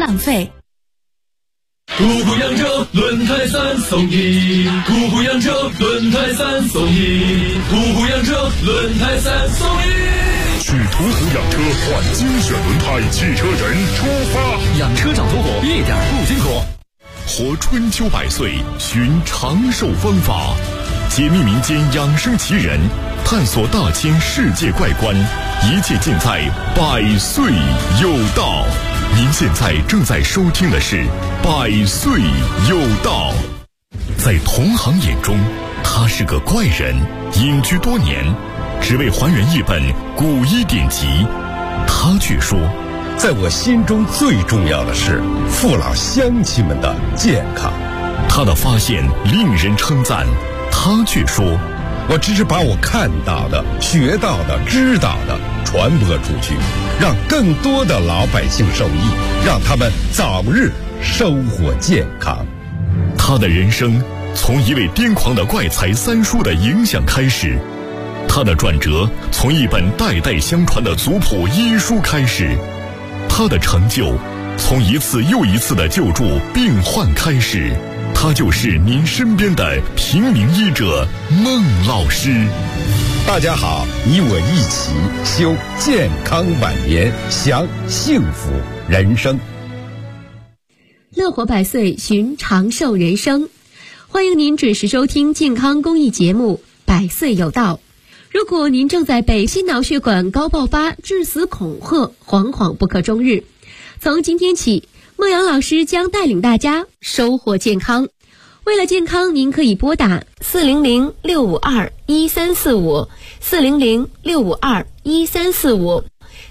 浪费。 途虎养车轮胎3送1，途虎养车轮胎3送1，途虎养车轮胎3送1。 去途虎养车换精选轮胎，汽车人出发。 养车找途虎，一点不辛苦。 活春秋百岁，寻长寿方法，解密民间养生奇人，探索大千世界怪观，一切尽在百岁有道。您现在正在收听的是百岁有道。在同行眼中，他是个怪人，隐居多年，只为还原一本古医典籍。他却说， 在我心中最重要的是父老乡亲们的健康。 他的发现令人称赞，他却说， 我只是把我看到的、学到的、知道的传播出去，让更多的老百姓受益，让他们早日收获健康。 他的人生从一位癫狂的怪才三叔的影响开始，他的转折从一本代代相传的族谱医书开始，他的成就从一次又一次的救助病患开始。他就是您身边的平民医者孟老师。 大家好，你我一起修健康晚年，享幸福人生。 乐活百岁，寻长寿人生。欢迎您准时收听健康公益节目《百岁有道》。如果您正在被心脑血管高爆发致死恐吓，惶惶不可终日，从今天起，孟阳老师将带领大家收获健康。为了健康，您可以拨打400-652-1345 400-652-1345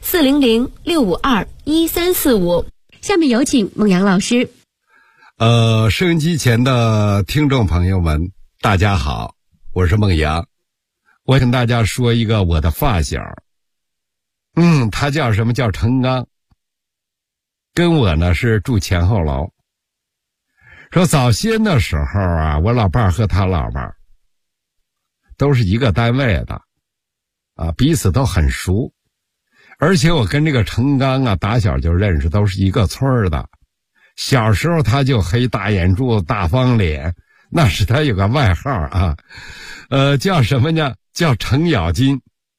400-652-1345。下面有请孟阳老师。 收音机前的听众朋友们，大家好，我是孟阳。我跟大家说一个我的发小，他叫什么？叫程刚，跟我呢是住前后楼。说早先的时候啊，我老伴儿和他老伴儿都是一个单位的啊，彼此都很熟。而且我跟这个程刚啊打小就认识，都是一个村儿的。小时候他就黑大眼珠子大方脸，那是他有个外号啊，叫什么呢？叫程咬金。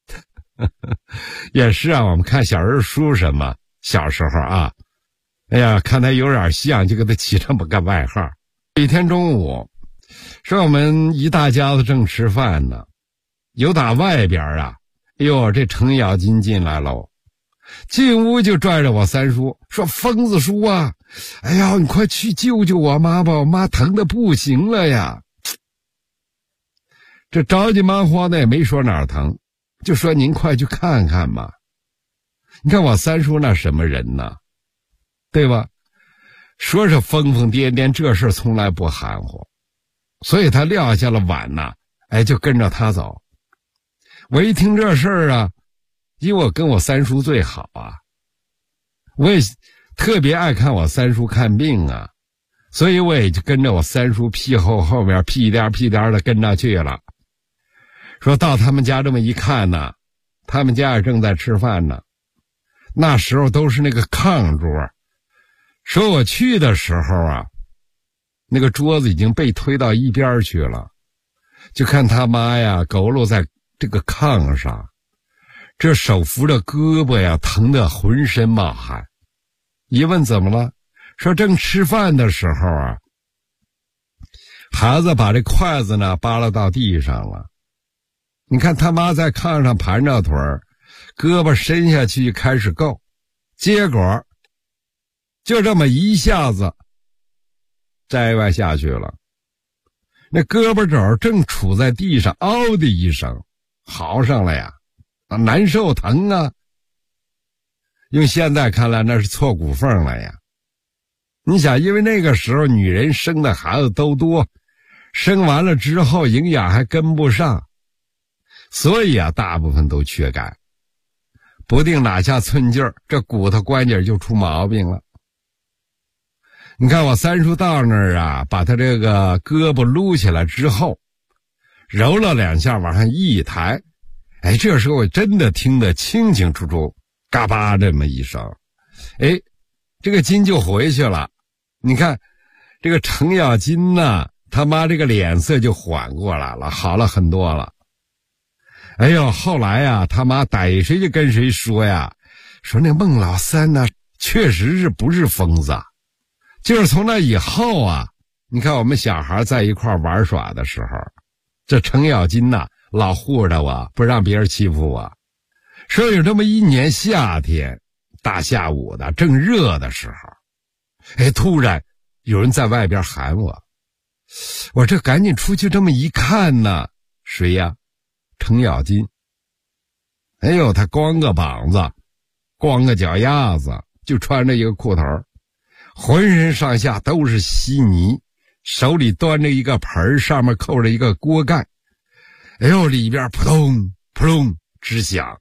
也是啊，我们看小人书什么小时候啊，哎呀，看他有点像，就给他起这么个外号。一天中午，说我们一大家子正吃饭呢，有打外边啊，哎呦，这程咬金进来喽，进屋就拽着我三叔说：“疯子叔啊，哎呀，你快去救救我妈吧，我妈疼得不行了呀。”这着急忙慌的也没说哪儿疼，就说：“您快去看看嘛。”你看我三叔那什么人呢？对吧？说是疯疯癫癫，这事从来不含糊，所以他撂下了碗呐，就跟着他走。我一听这事儿啊，因为我跟我三叔最好啊，我也特别爱看我三叔看病啊，所以我也就跟着我三叔屁后面屁颠的跟着去了。说到他们家这么一看呢，他们家也正在吃饭呢，那时候都是那个炕桌。说我去的时候啊，那个桌子已经被推到一边去了，就看他妈呀佝偻在这个炕上，这手扶着胳膊呀，疼得浑身冒汗。一问怎么了，说正吃饭的时候啊，孩子把这筷子呢扒拉到地上了。你看他妈在炕上盘着腿儿，胳膊伸下去开始够，结果就这么一下子摘歪下去了，那胳膊肘正杵在地上，嗷的一声嚎上了呀，难受疼啊。用现在看来那是错骨缝了呀。你想，因为那个时候女人生的孩子都多，生完了之后营养还跟不上，所以啊大部分都缺钙，不定哪下寸劲儿，这骨头关节就出毛病了。你看我三叔到那儿啊，把他这个胳膊撸起来之后，揉了两下往上一抬，这时候我真的听得清清楚楚，嘎巴这么一声， 这个筋就回去了。你看这个程咬金呢，他妈这个脸色就缓过来了，好了很多了。哎呦，后来呀，他妈逮谁就跟谁说呀，说那孟老三呢确实是不是疯子。就是从那以后啊，你看我们小孩在一块玩耍的时候，这程咬金呐老护着我，不让别人欺负我。说有这么一年夏天，大下午的正热的时候，哎，突然有人在外边喊我，我这赶紧出去这么一看呢，谁呀？程咬金。哎呦，他光个膀子，光个脚丫子，就穿着一个裤头，浑身上下都是稀泥，手里端着一个盆，上面扣着一个锅盖。哎呦，里边扑通扑通直响。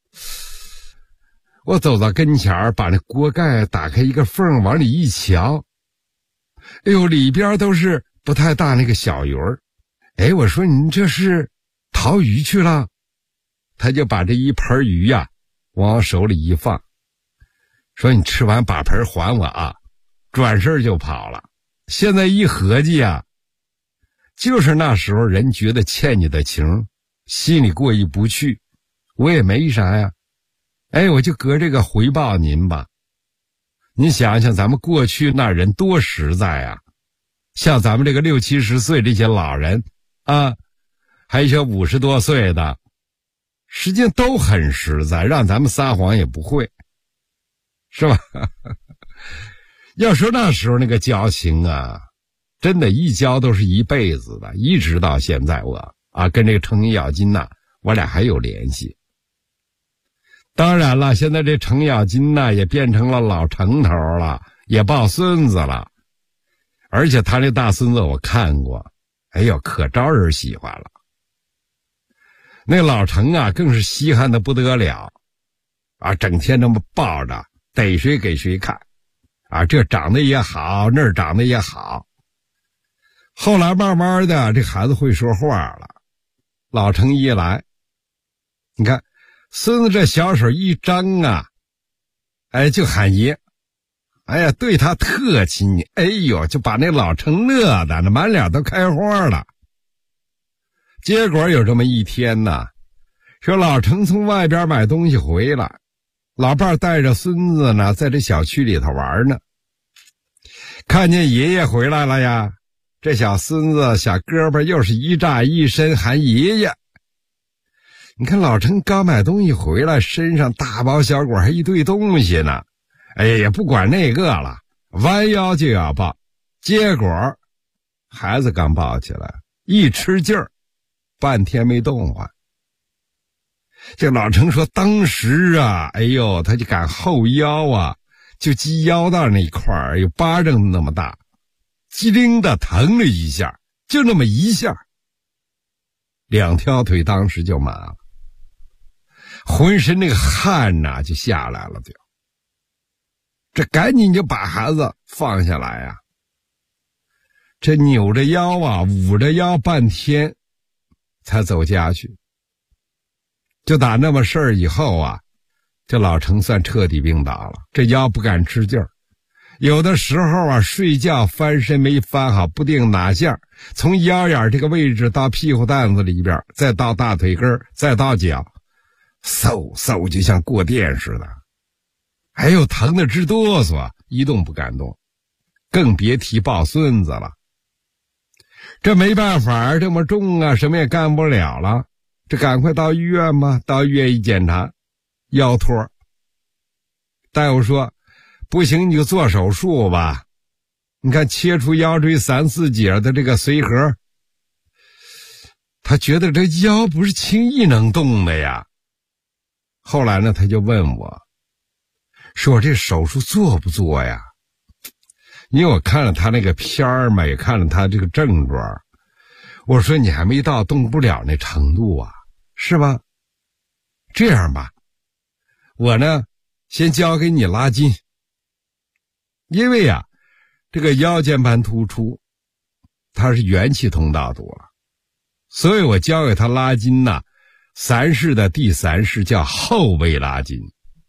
我走到跟前，把那锅盖打开一个缝，往里一瞧，哎呦，里边都是不太大那个小鱼儿。哎，我说你这是逃鱼去了？他就把这一盆鱼呀往我手里一放，说你吃完把盆还我啊，转身就跑了。现在一合计啊，就是那时候人觉得欠你的情，心里过意不去，我也没啥呀。哎，我就搁这个回报您吧。你想想咱们过去那人多实在啊，像咱们这个60、70岁这些老人啊，还有一些50多岁的，实际上都很实在，让咱们撒谎也不会，是吧？要说那时候那个交情啊，真的一交都是一辈子的，一直到现在我啊跟这个程咬金呐，我俩还有联系。当然了，现在这程咬金呢也变成了老程头了，也抱孙子了，而且他那大孙子我看过，哎呦，可招人喜欢了。那老程啊更是稀罕的不得了啊，整天这么抱着，逮谁给谁看啊，这长得也好，那儿长得也好。后来慢慢的这孩子会说话了，老程一来，你看孙子这小手一张啊，哎，就喊爷，哎呀，对他特亲昵，哎呦，就把那老程乐的那满脸都开花了。结果有这么一天呢，说老程从外边买东西回来，老伴带着孙子呢在这小区里头玩呢，看见爷爷回来了呀，这小孙子小胳膊又是一炸一伸喊爷爷。你看老程刚买东西回来，身上大包小裹还一堆东西呢，哎呀，也不管那个了，弯腰就要抱。结果孩子刚抱起来，一吃劲儿，半天没动换。这老程说当时啊，哎呦，他就赶后腰啊，就系腰带那一块儿有巴掌那么大，机灵的疼了一下，就那么一下，两条腿当时就麻了，浑身那个汗呐就下来了，就这赶紧就把孩子放下来啊，这扭着腰啊捂着腰半天才走家去。就打那么事儿以后啊，这老程算彻底病倒了，这腰不敢吃劲儿，有的时候啊睡觉翻身没翻好，不定哪下，从腰眼这个位置到屁股蛋子里边，再到大腿根，再到脚，嗖嗖就像过电似的，还有疼得直哆嗦，一动不敢动，更别提抱孙子了。这没办法，这么重啊，什么也干不了了，这赶快到医院吧。到医院一检查，腰托。大夫说不行，你就做手术吧，你看切除腰椎3、4节的这个髓核。他觉得这腰不是轻易能动的呀。后来呢，他就问我说我这手术做不做呀？因为我看了他那个片儿嘛，也看了他这个症状，我说你还没到动不了那程度啊，是吧？这样吧，我呢先交给你拉筋，因为啊这个腰间盘突出它是元气通道堵了，所以我交给他拉筋呢，3式的第3式叫后背拉筋。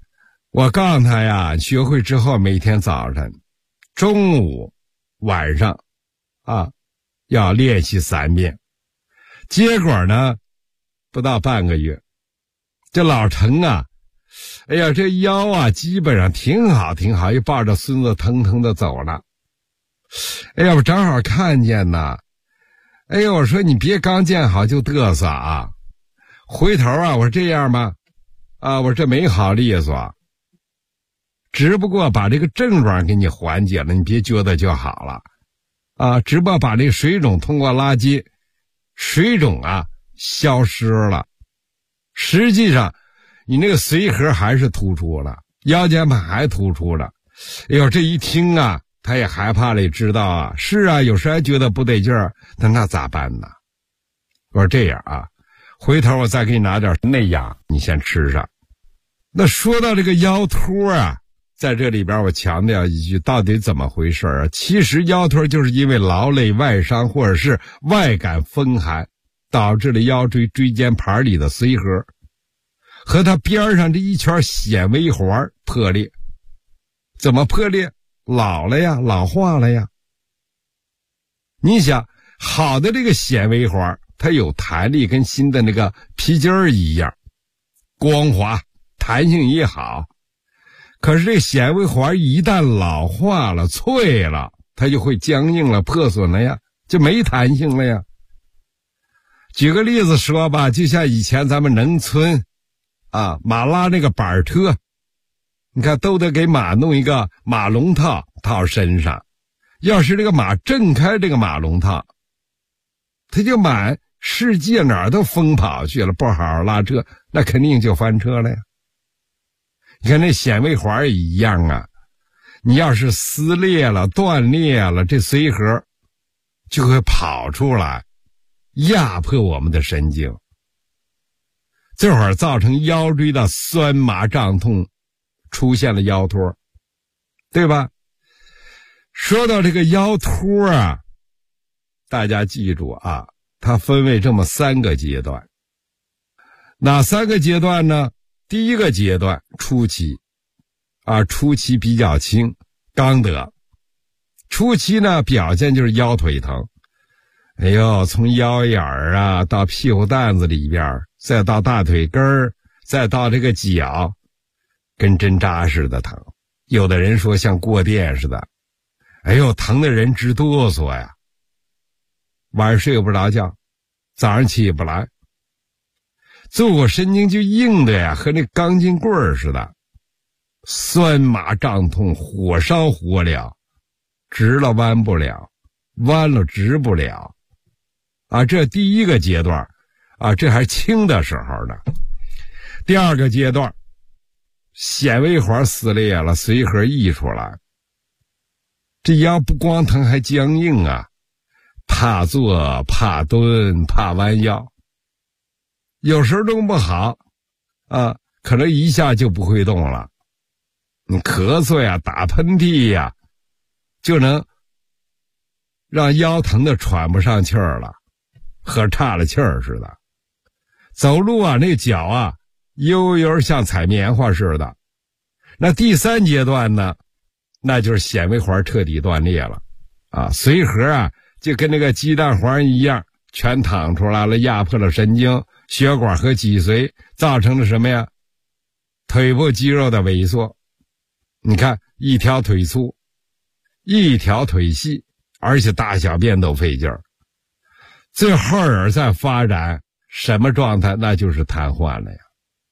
我告诉他呀，学会之后每天早晨、中午、晚上要练习3遍。结果呢，不到半个月，这老程啊，哎呀，这腰啊基本上挺好，又抱着孙子腾腾的走了。哎呀，我正好看见呢。哎呀，我说你别刚见好就嘚瑟啊。回头啊，我说这样吧，我说这没好利索，只不过把这个症状给你缓解了，你别觉得就好了只不过把这个水肿通过拉筋，水肿消失了，实际上你那个髓核还是突出了，腰间盘还突出了。哎呦，这一听他也害怕了，也知道是有时还觉得不对劲儿，那咋办呢？我说这样回头我再给你拿点内养，你先吃上。那说到这个腰托在这里边我强调一句，到底怎么回事其实腰托就是因为劳累、外伤或者是外感风寒，导致了腰椎椎间盘里的髓核和它边上这一圈纤维环破裂。怎么破裂？老了呀，老化了呀。你想，好的这个纤维环它有弹力，跟新的那个皮筋儿一样光滑，弹性也好。可是这纤维环一旦老化了、脆了，它就会僵硬了、破损了呀，就没弹性了呀。举个例子说吧，就像以前咱们农村马拉那个板车，你看都得给马弄一个马笼套套身上，要是这个马挣开这个马笼套，它就满世界哪儿都疯跑去了，不好好拉车，那肯定就翻车了呀。你看那纤维环也一样你要是撕裂了、断裂了，这髓核就会跑出来压迫我们的神经，这会儿造成腰椎的酸麻胀痛，出现了腰托，对吧？说到这个腰托大家记住它分为这么3个阶段。哪3个阶段呢？第一个阶段初期初期比较轻，刚得。初期呢，表现就是腰腿疼，哎呦，从腰眼儿到屁股蛋子里边，再到大腿根儿，再到这个脚，跟针扎似的疼。有的人说像过电似的，哎呦，疼的人直哆嗦呀。晚上睡不着觉，早上起不来，坐骨神经就硬的呀，和那钢筋棍儿似的，酸麻胀痛，火烧火燎，直了弯不了，弯了直不了这第一个阶段这还轻的时候呢。第二个阶段，纤维环撕裂了，髓核溢出来，这腰不光疼还僵硬怕坐、怕蹲、怕弯腰，有时候弄不好可能一下就不会动了。你咳嗽呀、打喷嚏就能让腰疼的喘不上气儿了，和岔了气儿似的。走路那脚悠悠像踩棉花似的。那第3阶段呢，那就是纤维环彻底断裂了髓核就跟那个鸡蛋黄一样，全淌出来了，压迫了神经、血管和脊髓，造成了什么呀？腿部肌肉的萎缩。你看，一条腿粗，一条腿细，而且大小便都费劲儿。最后再发展什么状态？那就是瘫痪了呀。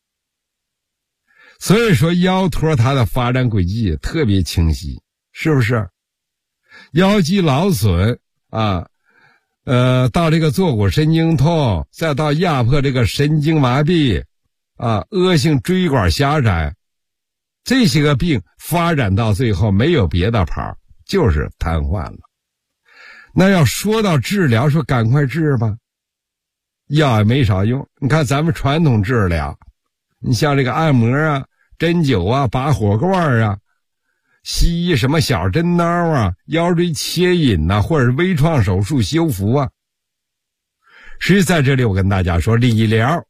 所以说腰托它的发展轨迹特别清晰，是不是？腰肌劳损到这个坐骨神经痛，再到压迫这个神经麻痹恶性椎管狭窄，这些个病发展到最后没有别的跑，就是瘫痪了。那要说到治疗，说赶快治吧，药也没少用。你看咱们传统治疗，你像这个按摩针灸拔火罐西医什么小针刀腰椎切引或者是微创手术修复实际在这里我跟大家说，理疗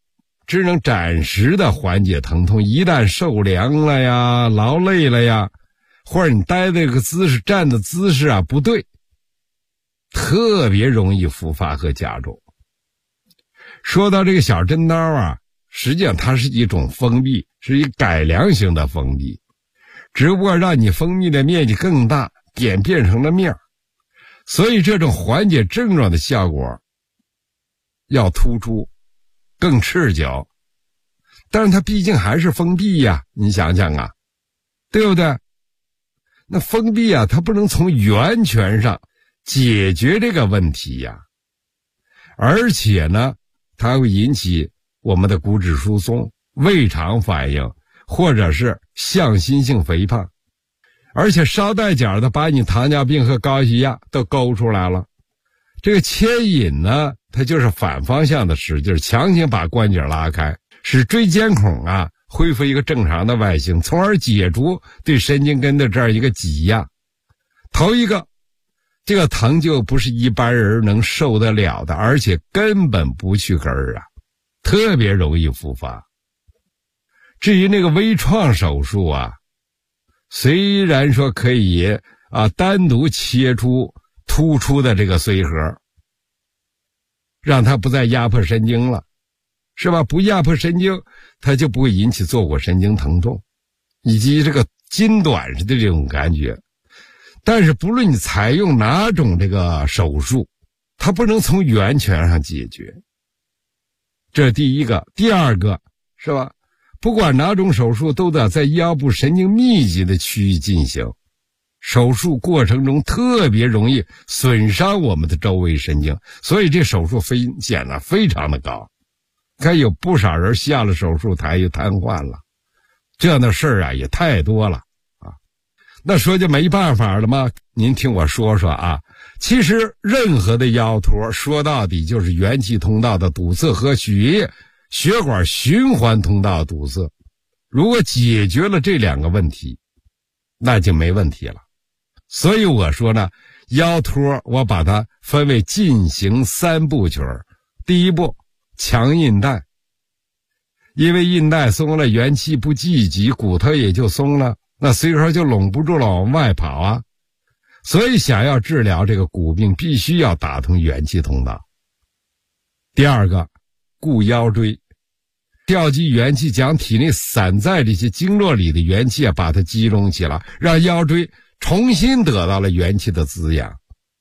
只能暂时的缓解疼痛，一旦受凉了呀，劳累了呀，或者你待的这个姿势，站的姿势啊不对，特别容易复发和加重。说到这个小针刀啊，实际上它是一种封闭，是一改良型的封闭，只不过让你封闭的面积更大，点变成了面，所以这种缓解症状的效果要突出，更持久。但是它毕竟还是封闭呀，你想想啊，对不对？那封闭啊，它不能从源泉上解决这个问题呀，而且呢，它会引起我们的骨质疏松、胃肠反应，或者是向心性肥胖，而且捎带脚的把你糖尿病和高血压都勾出来了。这个牵引呢，它就是反方向的使劲，强行把关节拉开，使椎间孔啊恢复一个正常的外形，从而解除对神经根的这样一个挤压。头一个，这个疼就不是一般人能受得了的，而且根本不去根儿啊，特别容易复发。至于那个微创手术啊，虽然说可以单独切出突出的这个髓核，让它不再压迫神经了，是吧？不压迫神经，它就不会引起坐骨神经疼痛以及这个筋短式的这种感觉。但是不论你采用哪种这个手术，它不能从源泉上解决，这是第一个。第二个，是吧？不管哪种手术都得在腰部神经密集的区域进行，手术过程中特别容易损伤我们的周围神经，所以这手术风险呢非常的高。看有不少人下了手术台就瘫痪了，这样的事儿啊也太多了啊。那说就没办法了吗？您听我说说啊，其实任何的腰托说到底就是元气通道的堵塞和血管循环通道堵塞，如果解决了这两个问题，那就没问题了。所以我说呢，腰托我把它分为进行3部曲。第一步，强韧带，因为韧带松了，元气不聚集，骨头也就松了，那髓核就拢不住了，往外跑啊。所以想要治疗这个骨病，必须要打通元气通道。第二个，固腰椎，调集元气，将体内散在这些经络里的元气把它集中起来，让腰椎重新得到了元气的滋养。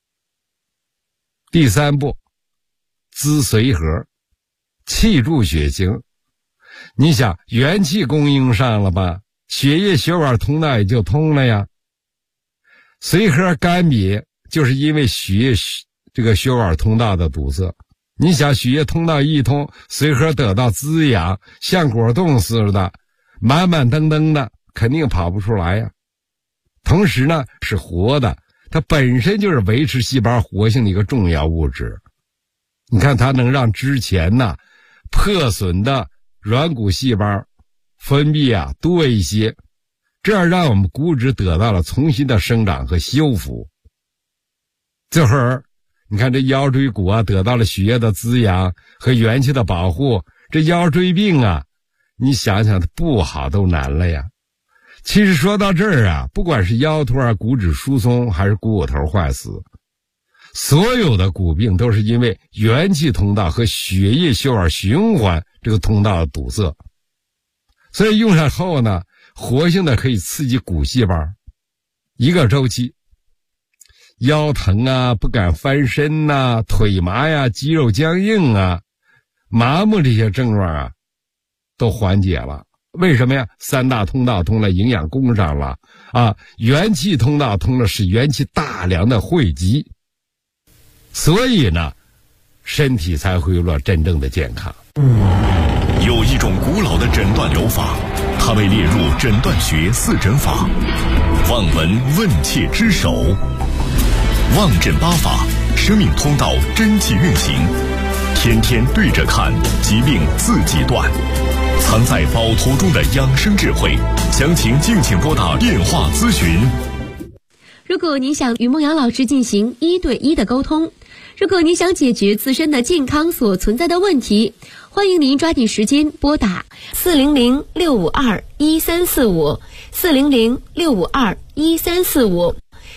第三步，滋髓核，气助血行。你想元气供应上了吧，血液血管通道也就通了呀。髓核干瘪就是因为这个血管通道的堵塞。你想血液通道一通，髓核得到滋养，像果冻似的满满登登的，肯定跑不出来呀。同时呢，是活的，它本身就是维持细胞活性的一个重要物质。你看它能让之前破损的软骨细胞分泌多一些，这样让我们骨质得到了重新的生长和修复。这会儿你看这腰椎骨得到了血液的滋养和元气的保护，这腰椎病你想想它不好都难了呀。其实说到这儿不管是腰托骨质疏松还是股骨头坏死，所有的骨病都是因为元气通道和血液血管循环这个通道的堵塞。所以用上后呢，活性的可以刺激骨细胞，一个周期，腰疼不敢翻身腿麻肌肉僵硬麻木这些症状都缓解了。为什么呀？3大通道通了，营养供上了元气通道通了，使元气大量的汇集，所以呢身体才会有真正的健康。 有一种古老的诊断疗法，它被列入诊断学4诊法，望闻问切之首。望诊8法，生命通道真气运行，天天对着看，疾病自己断。藏在宝图中的养生智慧，详情敬请拨打电话咨询。 如果您想与孟阳老师进行1对1的沟通，如果您想解决自身的健康所存在的问题， 欢迎您抓紧时间拨打400-652-1345 400-652-1345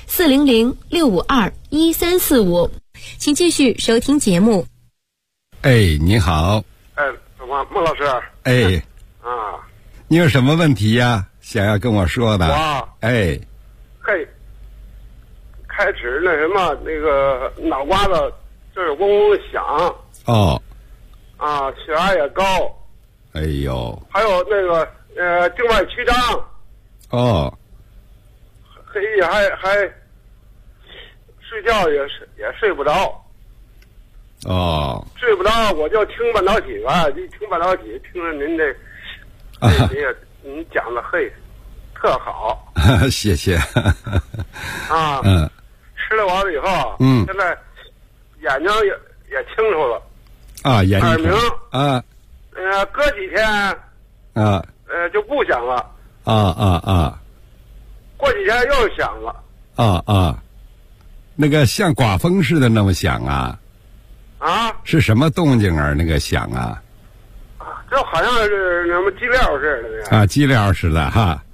400-652-1345，请继续收听节目。 哎，你好。 孟老师。 哎。你有什么问题呀？想要跟我说的？哎。 嘿，开始那什么，那个脑瓜子就是嗡嗡响。 哦。 血压也高。 哎呦。 还有那个静脉曲张。 哦。 黑夜还睡觉也睡不着。 哦。 睡不着我就听半导体吧，一听半导体，听着您这您讲的嘿特好。 谢谢。 吃了完了以后，现在眼睛也清楚了。 眼睛耳鸣隔几天就不响了。过几天又响了。 那个像刮风似的那么响啊？是什么动静啊？那个响啊？ 就好像是什么鸡料似的。 鸡料似的哈。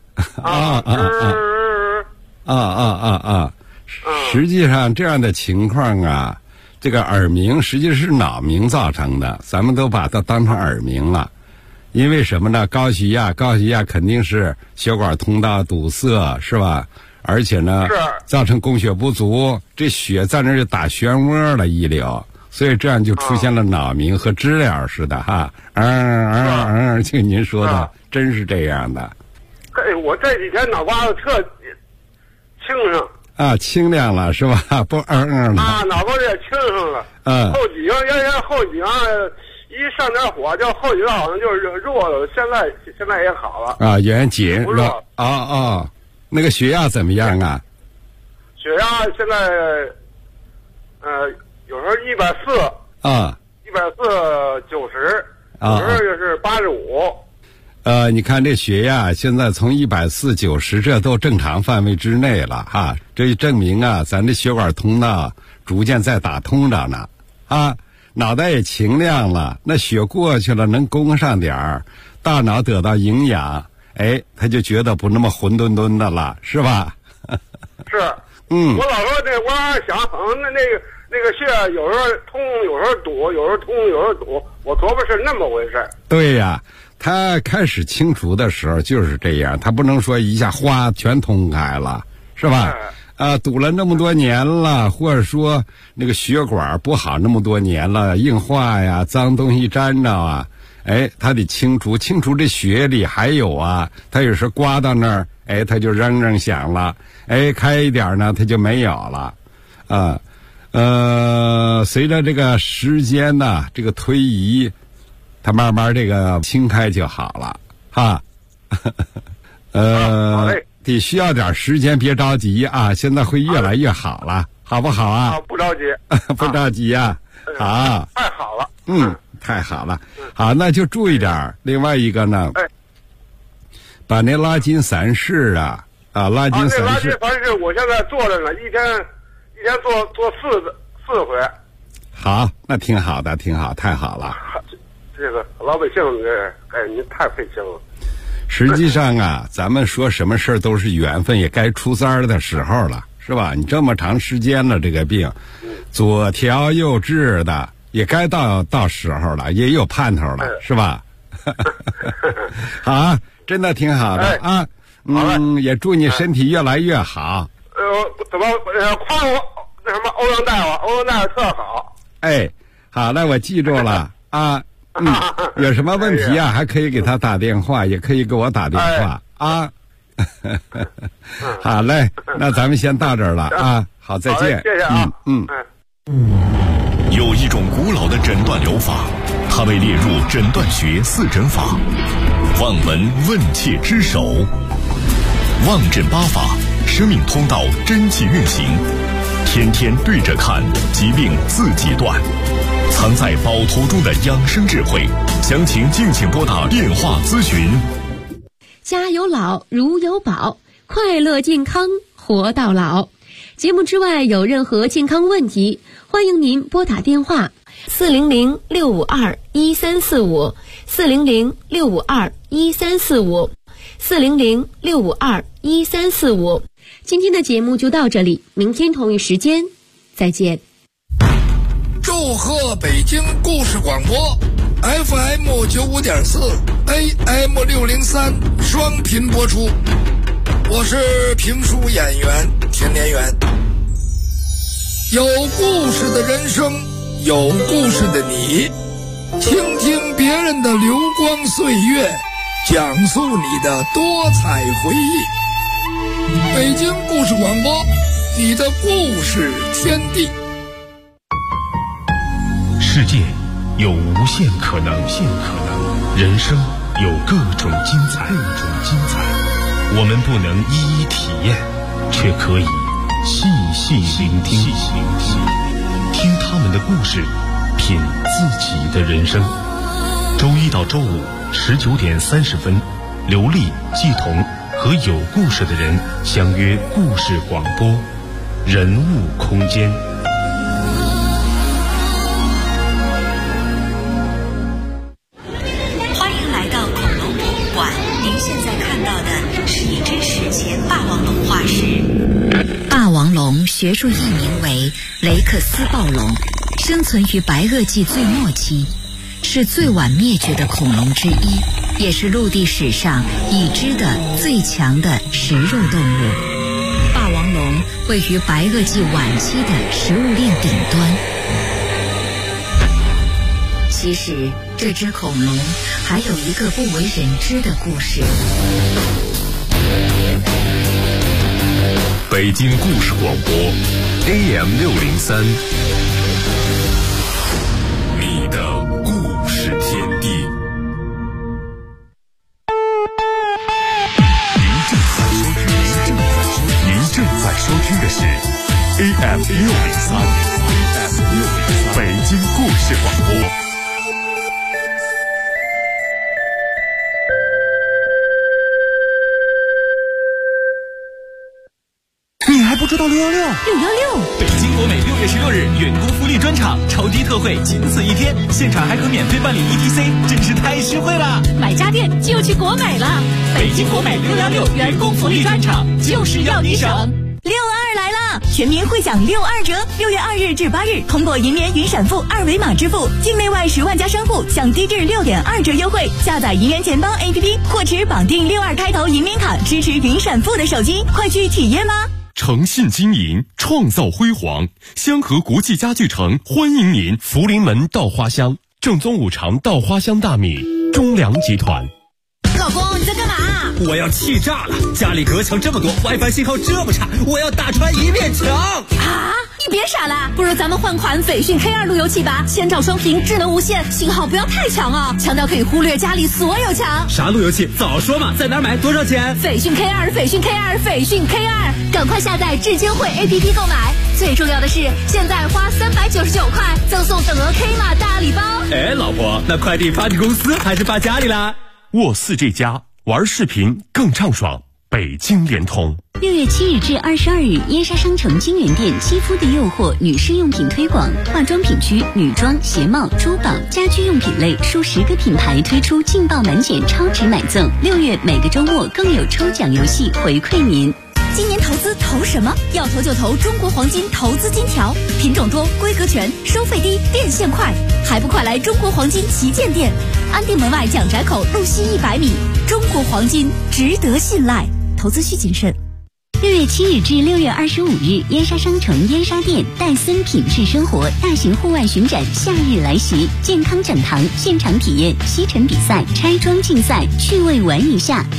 实际上这样的情况啊，这个耳鸣实际是脑鸣造成的，咱们都把它当成耳鸣了。因为什么呢？高血压肯定是血管通道堵塞，是吧？而且呢，造成供血不足，这血在那儿就打漩涡了一流，所以这样就出现了脑鸣和知了似的哈。就您说的，真是这样的。 我这几天脑瓜子特清醒。 清亮了是吧？不了。 脑瓜子也清醒了。后脊梁一上点火，就后脊梁好像就是弱了，现在也好了。 有点紧不热。 那个血压怎么样啊？ 血压现在有时候140。140/90。有时候就是85。 你看这血压现在从140/90，这都正常范围之内了哈。这证明咱这血管通道逐渐在打通着呢。脑袋也清亮了，那血过去了，能供上点儿，大脑得到营养，他就觉得不那么混沌沌的了，是吧？ 是。我老说这我想好像那个血有时候通，有时候堵，有时候通，有时候堵，我琢磨是那么回事。 对呀。他开始清除的时候就是这样，他不能说一下哗全通开了，是吧？堵了那么多年了，或者说那个血管不好那么多年了，硬化呀，脏东西沾着啊，他得清除这血里还有他有时刮到那儿，他就嚷响了，开一点呢，他就没有了，随着这个时间呢，这个推移。它慢慢这个清开就好了哈。得需要点时间，别着急啊，现在会越来越好了，好不好啊？ 不着急。 不着急啊。好。 太好了。 太好了。好，那就注意点。另外一个呢，把那拉筋散式拉筋散式。 拉筋散式我现在做着呢，一天做4回。 好，那挺好的，挺好，太好了。 这个老百姓您太费心了。 实际上咱们说什么事儿都是缘分，也该出灾的时候了，是吧？你这么长时间了，这个病，左调右治的，也该到时候了，也有盼头了，是吧？好，真的挺好的也祝你身体越来越好。 怎么夸我那什么欧阳大夫特好。 好了，我记住了有什么问题还可以给他打电话，也可以给我打电话好嘞，那咱们先到这儿了好，再见。 谢谢有一种古老的诊断疗法，它被列入诊断学4诊法，望闻问切之首，望诊8法，生命通道真气运行，天天对着看，疾病自己断。藏在宝图中的养生智慧，详情敬请拨打电话咨询。 家有老如有宝，快乐健康活到老。节目之外有任何健康问题，欢迎您拨打电话 400-652-1345，400-652-1345，400-652-1345。今天的节目就到这里，明天同一时间再见。 祝贺北京故事广播 FM 95.4 AM 603双频播出，我是评书演员田连元。有故事的人生，有故事的你，倾听别人的流光岁月，讲述你的多彩回忆。北京故事广播，你的故事天地。 世界有无限可能，人生有各种精彩。我们不能一一体验，却可以细细聆听，听他们的故事，品自己的人生。周一到周五19点30分，刘丽、季彤和有故事的人相约故事广播，人物空间。 欢迎来到恐龙博物馆，您现在看到的是一只史前霸王龙化石。霸王龙学术译名为雷克斯暴龙，生存于白垩纪最末期，是最晚灭绝的恐龙之一，也是陆地史上已知的最强的食肉动物。霸王龙位于白垩纪晚期的食物链顶端。其实这只恐龙还有一个不为人知的故事。 北京故事广播 AM 603，你的故事天地。您正在收听的是 AM 603，北京故事广播。 你还不知道616？ 616， 北京国美6月16日员工福利专场，超低特惠，仅此一天，现场还可免费办理 ETC， 真是太实惠了！ 买家电就去国美了。 北京国美616员工福利专场，就是要你省。 62来了，全民会享62折，6月2日至8日，通过银联云闪付二维码支付，境内外10万家商户享低至6.2折优惠。下载银联钱包 APP 或持绑定62开头银联卡支持云闪付的手机，快去体验吧！ 诚信经营，创造辉煌。香河国际家具城欢迎您！福临门稻花香，正宗五常稻花香大米，中粮集团。 老公，你在干嘛？ 我要气炸了！家里隔墙这么多 ，WiFi 信号这么差，我要打穿一面墙！ 啊！你别傻了，不如咱们换款斐讯 K2 路由器吧，千兆双屏，智能无线，信号不要太强哦，强到可以忽略家里所有墙。 啥路由器？早说嘛！在哪儿买？多少钱？ 斐讯 K2， 斐讯 K2， 斐讯 K2， 赶快下载智坚汇 APP 购买。最重要的是，现在花399块赠送等额 K 码大礼包。 哎，老婆，那快递发去公司还是发家里啦？ 沃4这家玩视频更畅爽，北京联通。 6月7日至22日，燕莎商城金源店肌肤的诱惑女士用品推广，化妆品区女装、鞋帽、珠宝、家居用品类数10个品牌推出劲爆满减超值买赠，6月每个周末更有抽奖游戏回馈您。 今年投资投什么？要投就投中国黄金投资金条，品种多，规格全，收费低，变现快，还不快来中国黄金旗舰店，安定门外蒋宅口路西100米。中国黄金值得信赖，投资需谨慎。 6月7日至6月25日，燕莎商城燕莎店戴森品质生活大型户外巡展夏日来袭，健康讲堂现场体验吸尘比赛、拆装竞赛，趣味玩一下。